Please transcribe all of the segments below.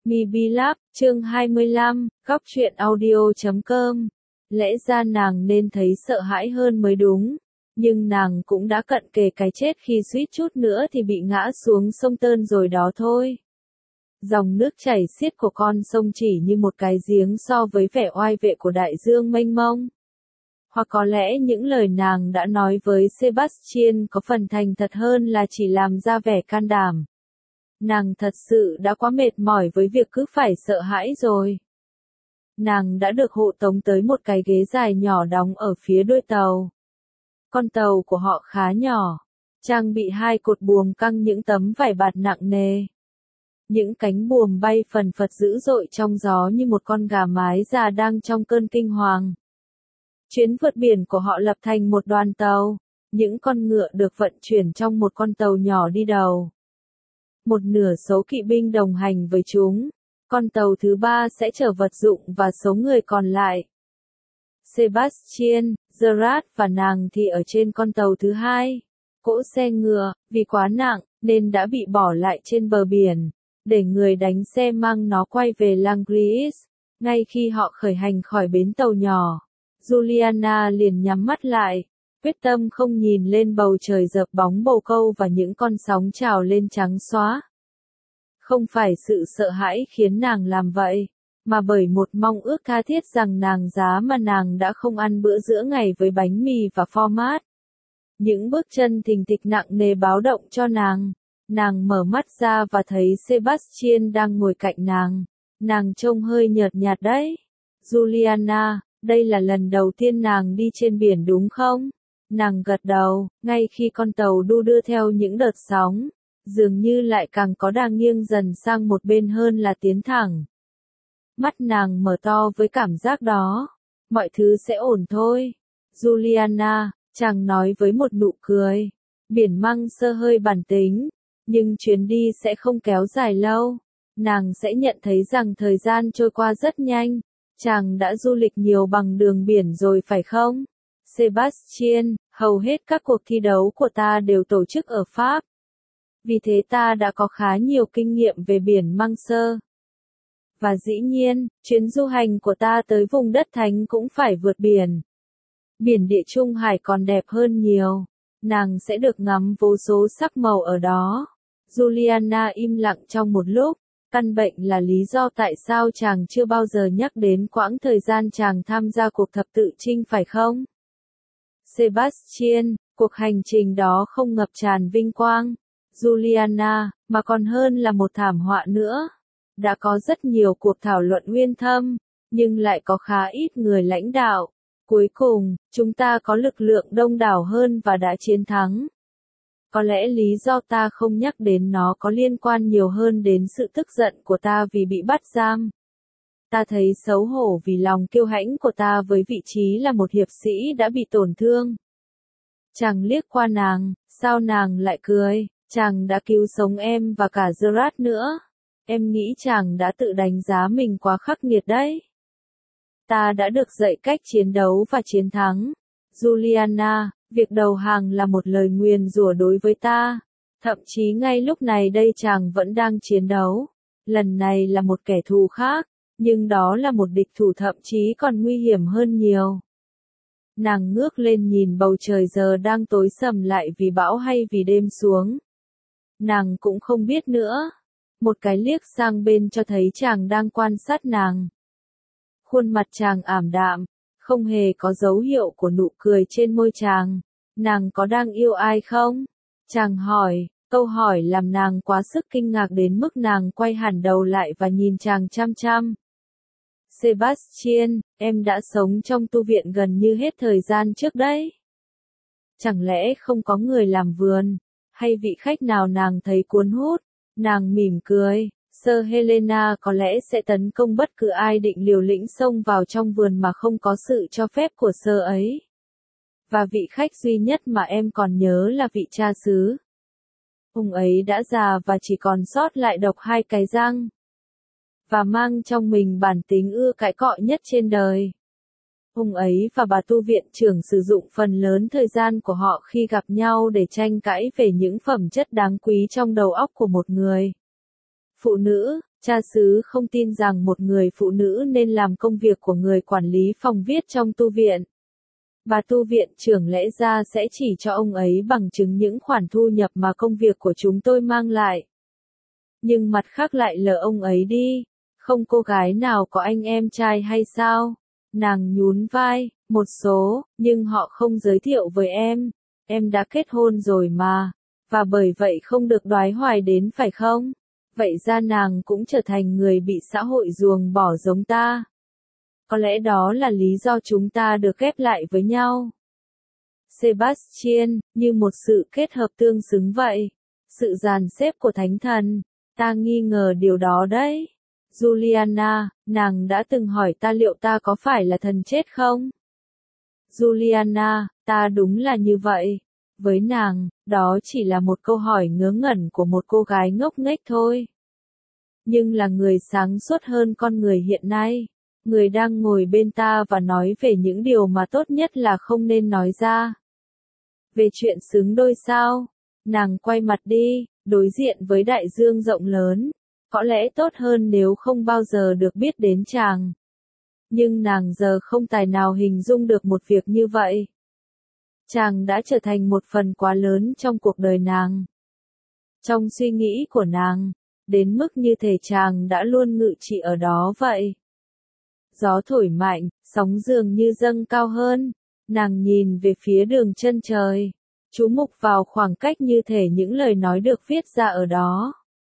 MiBlog, chương 25, góc truyện audio.com. Lẽ ra nàng nên thấy sợ hãi hơn mới đúng, nhưng nàng cũng đã cận kề cái chết khi suýt chút nữa thì bị ngã xuống sông Tơn rồi đó thôi. Dòng nước chảy xiết của con sông chỉ như một cái giếng so với vẻ oai vệ của đại dương mênh mông. Hoặc có lẽ những lời nàng đã nói với Sebastian có phần thành thật hơn là chỉ làm ra vẻ can đảm. Nàng thật sự đã quá mệt mỏi với việc cứ phải sợ hãi rồi. Nàng đã được hộ tống tới một cái ghế dài nhỏ đóng ở phía đuôi tàu. Con tàu của họ khá nhỏ, trang bị 2 cột buồm căng những tấm vải bạt nặng nề. Những cánh buồm bay phần phật dữ dội trong gió như một con gà mái già đang trong cơn kinh hoàng. Chuyến vượt biển của họ lập thành một đoàn tàu, những con ngựa được vận chuyển trong một con tàu nhỏ đi đầu. Một nửa số kỵ binh đồng hành với chúng, con tàu thứ 3 sẽ chở vật dụng và số người còn lại. Sebastian, Gerard và nàng thì ở trên con tàu thứ 2. Cỗ xe ngựa, vì quá nặng, nên đã bị bỏ lại trên bờ biển, để người đánh xe mang nó quay về Langries. Ngay khi họ khởi hành khỏi bến tàu nhỏ, Juliana liền nhắm mắt lại, quyết tâm không nhìn lên bầu trời dợp bóng bồ câu và những con sóng trào lên trắng xóa. Không phải sự sợ hãi khiến nàng làm vậy, mà bởi một mong ước tha thiết rằng nàng giá mà nàng đã không ăn bữa giữa ngày với bánh mì và pho mát. Những bước chân thình thịch nặng nề báo động cho nàng. Nàng mở mắt ra và thấy Sebastian đang ngồi cạnh nàng. Nàng trông hơi nhợt nhạt đấy. Juliana, đây là lần đầu tiên nàng đi trên biển đúng không? Nàng gật đầu, ngay khi con tàu đu đưa theo những đợt sóng, dường như lại càng có đà nghiêng dần sang một bên hơn là tiến thẳng. Mắt nàng mở to với cảm giác đó. Mọi thứ sẽ ổn thôi. Juliana, chàng nói với một nụ cười. Biển Măng Sơ hơi bản tính, nhưng chuyến đi sẽ không kéo dài lâu. Nàng sẽ nhận thấy rằng thời gian trôi qua rất nhanh. Chàng đã du lịch nhiều bằng đường biển rồi phải không? Sebastian, hầu hết các cuộc thi đấu của ta đều tổ chức ở Pháp. Vì thế ta đã có khá nhiều kinh nghiệm về biển Măng Sơ. Và dĩ nhiên, chuyến du hành của ta tới vùng đất thánh cũng phải vượt biển. Biển Địa Trung Hải còn đẹp hơn nhiều. Nàng sẽ được ngắm vô số sắc màu ở đó. Juliana im lặng trong một lúc. Căn bệnh là lý do tại sao chàng chưa bao giờ nhắc đến quãng thời gian chàng tham gia cuộc thập tự chinh phải không? Sebastian, cuộc hành trình đó không ngập tràn vinh quang. Juliana, mà còn hơn là một thảm họa nữa. Đã có rất nhiều cuộc thảo luận uyên thâm, nhưng lại có khá ít người lãnh đạo. Cuối cùng, chúng ta có lực lượng đông đảo hơn và đã chiến thắng. Có lẽ lý do ta không nhắc đến nó có liên quan nhiều hơn đến sự tức giận của ta vì bị bắt giam. Ta thấy xấu hổ vì lòng kiêu hãnh của ta với vị trí là một hiệp sĩ đã bị tổn thương. Chàng liếc qua nàng, sao nàng lại cười? Chàng đã cứu sống em và cả Gerard nữa. Em nghĩ chàng đã tự đánh giá mình quá khắc nghiệt đấy. Ta đã được dạy cách chiến đấu và chiến thắng. Juliana, việc đầu hàng là một lời nguyền rủa đối với ta. Thậm chí ngay lúc này đây chàng vẫn đang chiến đấu. Lần này là một kẻ thù khác, nhưng đó là một địch thủ thậm chí còn nguy hiểm hơn nhiều. Nàng ngước lên nhìn bầu trời giờ đang tối sầm lại vì bão hay vì đêm xuống. Nàng cũng không biết nữa. Một cái liếc sang bên cho thấy chàng đang quan sát nàng. Khuôn mặt chàng ảm đạm, không hề có dấu hiệu của nụ cười trên môi chàng. Nàng có đang yêu ai không? Chàng hỏi, câu hỏi làm nàng quá sức kinh ngạc đến mức nàng quay hẳn đầu lại và nhìn chàng chăm chăm. Sebastian, em đã sống trong tu viện gần như hết thời gian trước đấy. Chẳng lẽ không có người làm vườn, hay vị khách nào nàng thấy cuốn hút? Nàng mỉm cười, Sir Helena có lẽ sẽ tấn công bất cứ ai định liều lĩnh xông vào trong vườn mà không có sự cho phép của Sir ấy. Và vị khách duy nhất mà em còn nhớ là vị cha xứ. Ông ấy đã già và chỉ còn sót lại độc 2 cái răng. Và mang trong mình bản tính ưa cãi cọ nhất trên đời. Ông ấy và bà tu viện trưởng sử dụng phần lớn thời gian của họ khi gặp nhau để tranh cãi về những phẩm chất đáng quý trong đầu óc của một người phụ nữ. Cha xứ không tin rằng một người phụ nữ nên làm công việc của người quản lý phòng viết trong tu viện. Bà tu viện trưởng lẽ ra sẽ chỉ cho ông ấy bằng chứng những khoản thu nhập mà công việc của chúng tôi mang lại. Nhưng mặt khác lại lờ ông ấy đi. Không cô gái nào có anh em trai hay sao? Nàng nhún vai, một số, nhưng họ không giới thiệu với em. Em đã kết hôn rồi mà. Và bởi vậy không được đoái hoài đến phải không? Vậy ra nàng cũng trở thành người bị xã hội ruồng bỏ giống ta. Có lẽ đó là lý do chúng ta được ghép lại với nhau. Sebastian, như một sự kết hợp tương xứng vậy. Sự dàn xếp của thánh thần, ta nghi ngờ điều đó đấy. Juliana, nàng đã từng hỏi ta liệu ta có phải là thần chết không? Juliana, ta đúng là như vậy. Với nàng, đó chỉ là một câu hỏi ngớ ngẩn của một cô gái ngốc nghếch thôi. Nhưng là người sáng suốt hơn con người hiện nay. Người đang ngồi bên ta và nói về những điều mà tốt nhất là không nên nói ra. Về chuyện xứng đôi sao? Nàng quay mặt đi, đối diện với đại dương rộng lớn. Có lẽ tốt hơn nếu không bao giờ được biết đến chàng. Nhưng nàng giờ không tài nào hình dung được một việc như vậy. Chàng đã trở thành một phần quá lớn trong cuộc đời nàng. Trong suy nghĩ của nàng, đến mức như thể chàng đã luôn ngự trị ở đó vậy. Gió thổi mạnh, sóng dường như dâng cao hơn. Nàng nhìn về phía đường chân trời, chú mục vào khoảng cách như thể những lời nói được viết ra ở đó.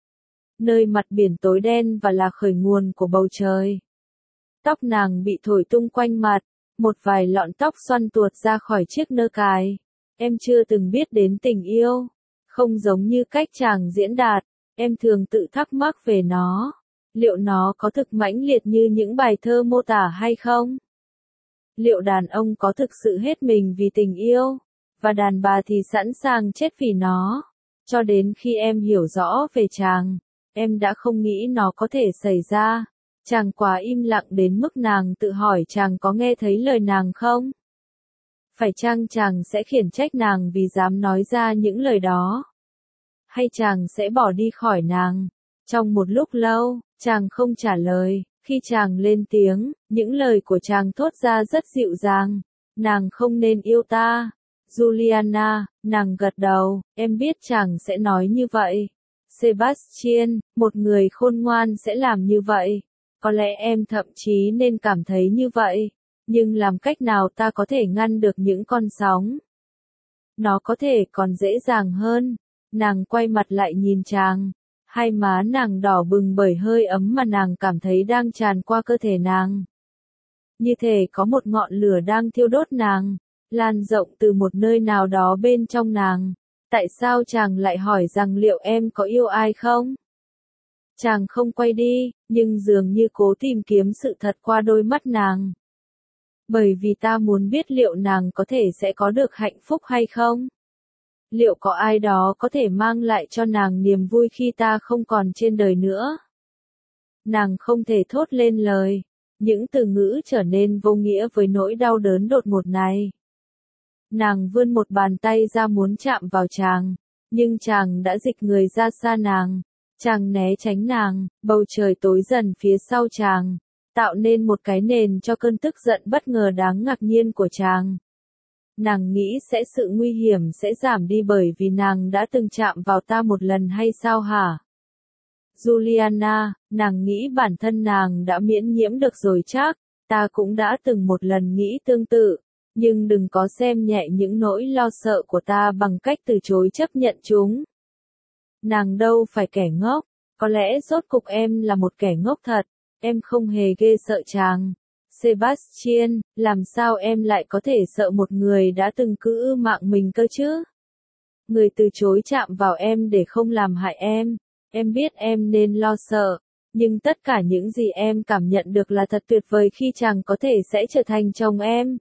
Nơi mặt biển tối đen và là khởi nguồn của bầu trời. Tóc nàng bị thổi tung quanh mặt, một vài lọn tóc xoăn tuột ra khỏi chiếc nơ cài. Em chưa từng biết đến tình yêu, không giống như cách chàng diễn đạt, em thường tự thắc mắc về nó. Liệu nó có thực mãnh liệt như những bài thơ mô tả hay không? Liệu đàn ông có thực sự hết mình vì tình yêu, và đàn bà thì sẵn sàng chết vì nó? Cho đến khi em hiểu rõ về chàng, em đã không nghĩ nó có thể xảy ra. Chàng quá im lặng đến mức nàng tự hỏi chàng có nghe thấy lời nàng không? Phải chăng chàng sẽ khiển trách nàng vì dám nói ra những lời đó? Hay chàng sẽ bỏ đi khỏi nàng? Trong một lúc lâu, chàng không trả lời. Khi chàng lên tiếng, những lời của chàng thốt ra rất dịu dàng. Nàng không nên yêu ta. Juliana, nàng gật đầu, em biết chàng sẽ nói như vậy. Sebastian, một người khôn ngoan sẽ làm như vậy. Có lẽ em thậm chí nên cảm thấy như vậy. Nhưng làm cách nào ta có thể ngăn được những con sóng? Nó có thể còn dễ dàng hơn. Nàng quay mặt lại nhìn chàng. Hai má nàng đỏ bừng bởi hơi ấm mà nàng cảm thấy đang tràn qua cơ thể nàng. Như thể có một ngọn lửa đang thiêu đốt nàng, lan rộng từ một nơi nào đó bên trong nàng. Tại sao chàng lại hỏi rằng liệu em có yêu ai không? Chàng không quay đi, nhưng dường như cố tìm kiếm sự thật qua đôi mắt nàng. Bởi vì ta muốn biết liệu nàng có thể sẽ có được hạnh phúc hay không? Liệu có ai đó có thể mang lại cho nàng niềm vui khi ta không còn trên đời nữa? Nàng không thể thốt lên lời. Những từ ngữ trở nên vô nghĩa với nỗi đau đớn đột ngột này. Nàng vươn một bàn tay ra muốn chạm vào chàng, nhưng chàng đã dịch người ra xa nàng. Chàng né tránh nàng, bầu trời tối dần phía sau chàng, tạo nên một cái nền cho cơn tức giận bất ngờ đáng ngạc nhiên của chàng. Nàng nghĩ sẽ sự nguy hiểm sẽ giảm đi bởi vì nàng đã từng chạm vào ta một lần hay sao hả? Juliana, nàng nghĩ bản thân nàng đã miễn nhiễm được rồi chắc, ta cũng đã từng một lần nghĩ tương tự, nhưng đừng có xem nhẹ những nỗi lo sợ của ta bằng cách từ chối chấp nhận chúng. Nàng đâu phải kẻ ngốc, có lẽ rốt cục em là một kẻ ngốc thật, em không hề ghê sợ chàng. Sebastian, làm sao em lại có thể sợ một người đã từng cữ mạng mình cơ chứ? Người từ chối chạm vào em để không làm hại em biết em nên lo sợ, nhưng tất cả những gì em cảm nhận được là thật tuyệt vời khi chàng có thể sẽ trở thành chồng em.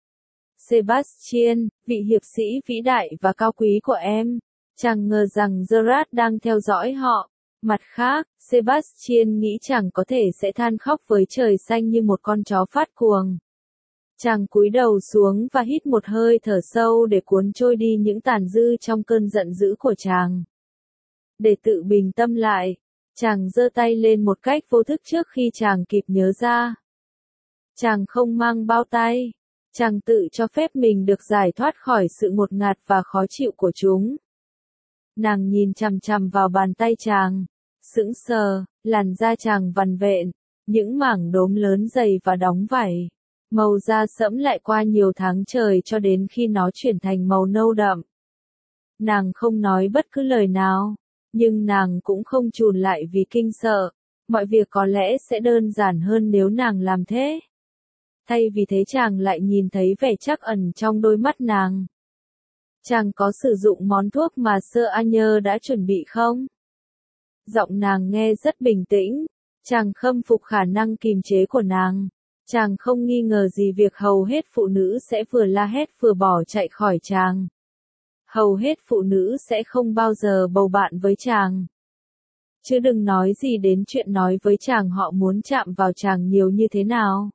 Sebastian, vị hiệp sĩ vĩ đại và cao quý của em. Chàng ngờ rằng Gerard đang theo dõi họ. Mặt khác, Sebastian nghĩ chàng có thể sẽ than khóc với trời xanh như một con chó phát cuồng. Chàng cúi đầu xuống và hít một hơi thở sâu để cuốn trôi đi những tàn dư trong cơn giận dữ của chàng. Để tự bình tâm lại, Chàng giơ tay lên một cách vô thức trước khi chàng kịp nhớ ra. Chàng không mang bao tay. Chàng tự cho phép mình được giải thoát khỏi sự ngột ngạt và khó chịu của chúng. Nàng nhìn chằm chằm vào bàn tay chàng. Sững sờ, làn da chàng vằn vện, những mảng đốm lớn dày và đóng vảy. Màu da sẫm lại qua nhiều tháng trời cho đến khi nó chuyển thành màu nâu đậm. Nàng không nói bất cứ lời nào, nhưng nàng cũng không chùn lại vì kinh sợ. Mọi việc có lẽ sẽ đơn giản hơn nếu nàng làm thế. Thay vì thế chàng lại nhìn thấy vẻ trắc ẩn trong đôi mắt nàng. Chàng có sử dụng món thuốc mà Sir Anyer đã chuẩn bị không? Giọng nàng nghe rất bình tĩnh. Chàng khâm phục khả năng kìm chế của nàng. Chàng không nghi ngờ gì việc hầu hết phụ nữ sẽ vừa la hét vừa bỏ chạy khỏi chàng. Hầu hết phụ nữ sẽ không bao giờ bầu bạn với chàng. Chứ đừng nói gì đến chuyện nói với chàng họ muốn chạm vào chàng nhiều như thế nào.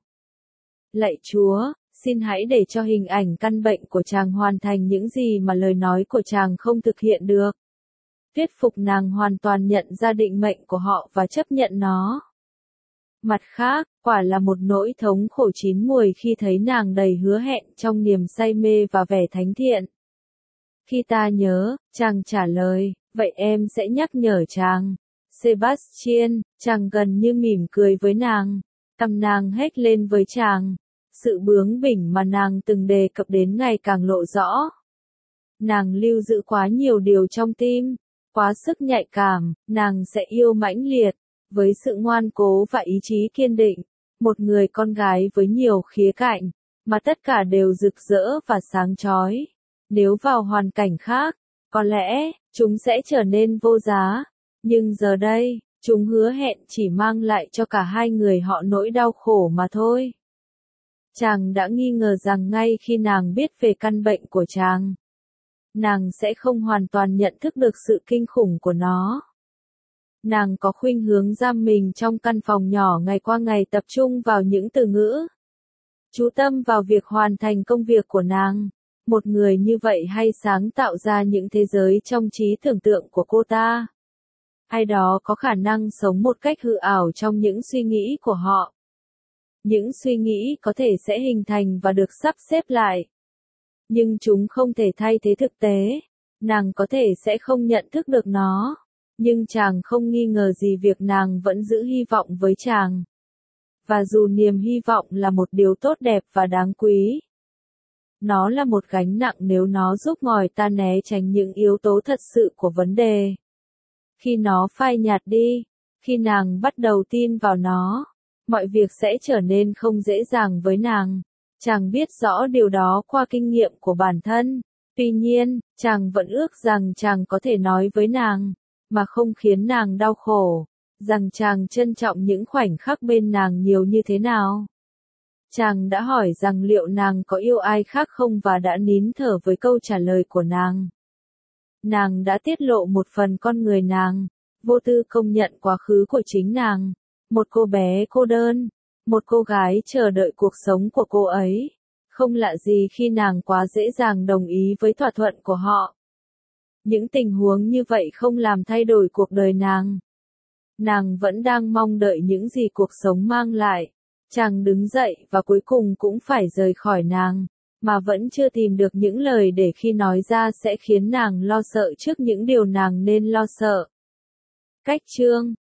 Lạy Chúa, xin hãy để cho hình ảnh căn bệnh của chàng hoàn thành những gì mà lời nói của chàng không thực hiện được. Thuyết phục nàng hoàn toàn nhận ra định mệnh của họ và chấp nhận nó. Mặt khác, quả là một nỗi thống khổ chín muồi khi thấy nàng đầy hứa hẹn trong niềm say mê và vẻ thánh thiện. Khi ta nhớ, chàng trả lời, vậy em sẽ nhắc nhở chàng. Sebastian, chàng gần như mỉm cười với nàng. Cằm nàng hét lên với chàng. Sự bướng bỉnh mà nàng từng đề cập đến ngày càng lộ rõ. Nàng lưu giữ quá nhiều điều trong tim, quá sức nhạy cảm, nàng sẽ yêu mãnh liệt, với sự ngoan cố và ý chí kiên định. Một người con gái với nhiều khía cạnh, mà tất cả đều rực rỡ và sáng chói. Nếu vào hoàn cảnh khác, có lẽ, chúng sẽ trở nên vô giá. Nhưng giờ đây, chúng hứa hẹn chỉ mang lại cho cả hai người họ nỗi đau khổ mà thôi. Chàng đã nghi ngờ rằng ngay khi nàng biết về căn bệnh của chàng, nàng sẽ không hoàn toàn nhận thức được sự kinh khủng của nó. Nàng có khuynh hướng giam mình trong căn phòng nhỏ ngày qua ngày tập trung vào những từ ngữ. Chú tâm vào việc hoàn thành công việc của nàng. Một người như vậy hay sáng tạo ra những thế giới trong trí tưởng tượng của cô ta. Ai đó có khả năng sống một cách hư ảo trong những suy nghĩ của họ. Những suy nghĩ có thể sẽ hình thành và được sắp xếp lại. Nhưng chúng không thể thay thế thực tế. Nàng có thể sẽ không nhận thức được nó. Nhưng chàng không nghi ngờ gì việc nàng vẫn giữ hy vọng với chàng. Và dù niềm hy vọng là một điều tốt đẹp và đáng quý, nó là một gánh nặng nếu nó giúp ngòi ta né tránh những yếu tố thật sự của vấn đề. Khi nó phai nhạt đi, khi nàng bắt đầu tin vào nó, mọi việc sẽ trở nên không dễ dàng với nàng. Chàng biết rõ điều đó qua kinh nghiệm của bản thân. Tuy nhiên, chàng vẫn ước rằng chàng có thể nói với nàng, mà không khiến nàng đau khổ, rằng chàng trân trọng những khoảnh khắc bên nàng nhiều như thế nào. Chàng đã hỏi rằng liệu nàng có yêu ai khác không và đã nín thở với câu trả lời của nàng. Nàng đã tiết lộ một phần con người nàng, vô tư công nhận quá khứ của chính nàng, một cô bé cô đơn, một cô gái chờ đợi cuộc sống của cô ấy. Không lạ gì khi nàng quá dễ dàng đồng ý với thỏa thuận của họ. Những tình huống như vậy không làm thay đổi cuộc đời nàng. Nàng vẫn đang mong đợi những gì cuộc sống mang lại. Chàng đứng dậy và cuối cùng cũng phải rời khỏi nàng, mà vẫn chưa tìm được những lời để khi nói ra sẽ khiến nàng lo sợ trước những điều nàng nên lo sợ. Cách chương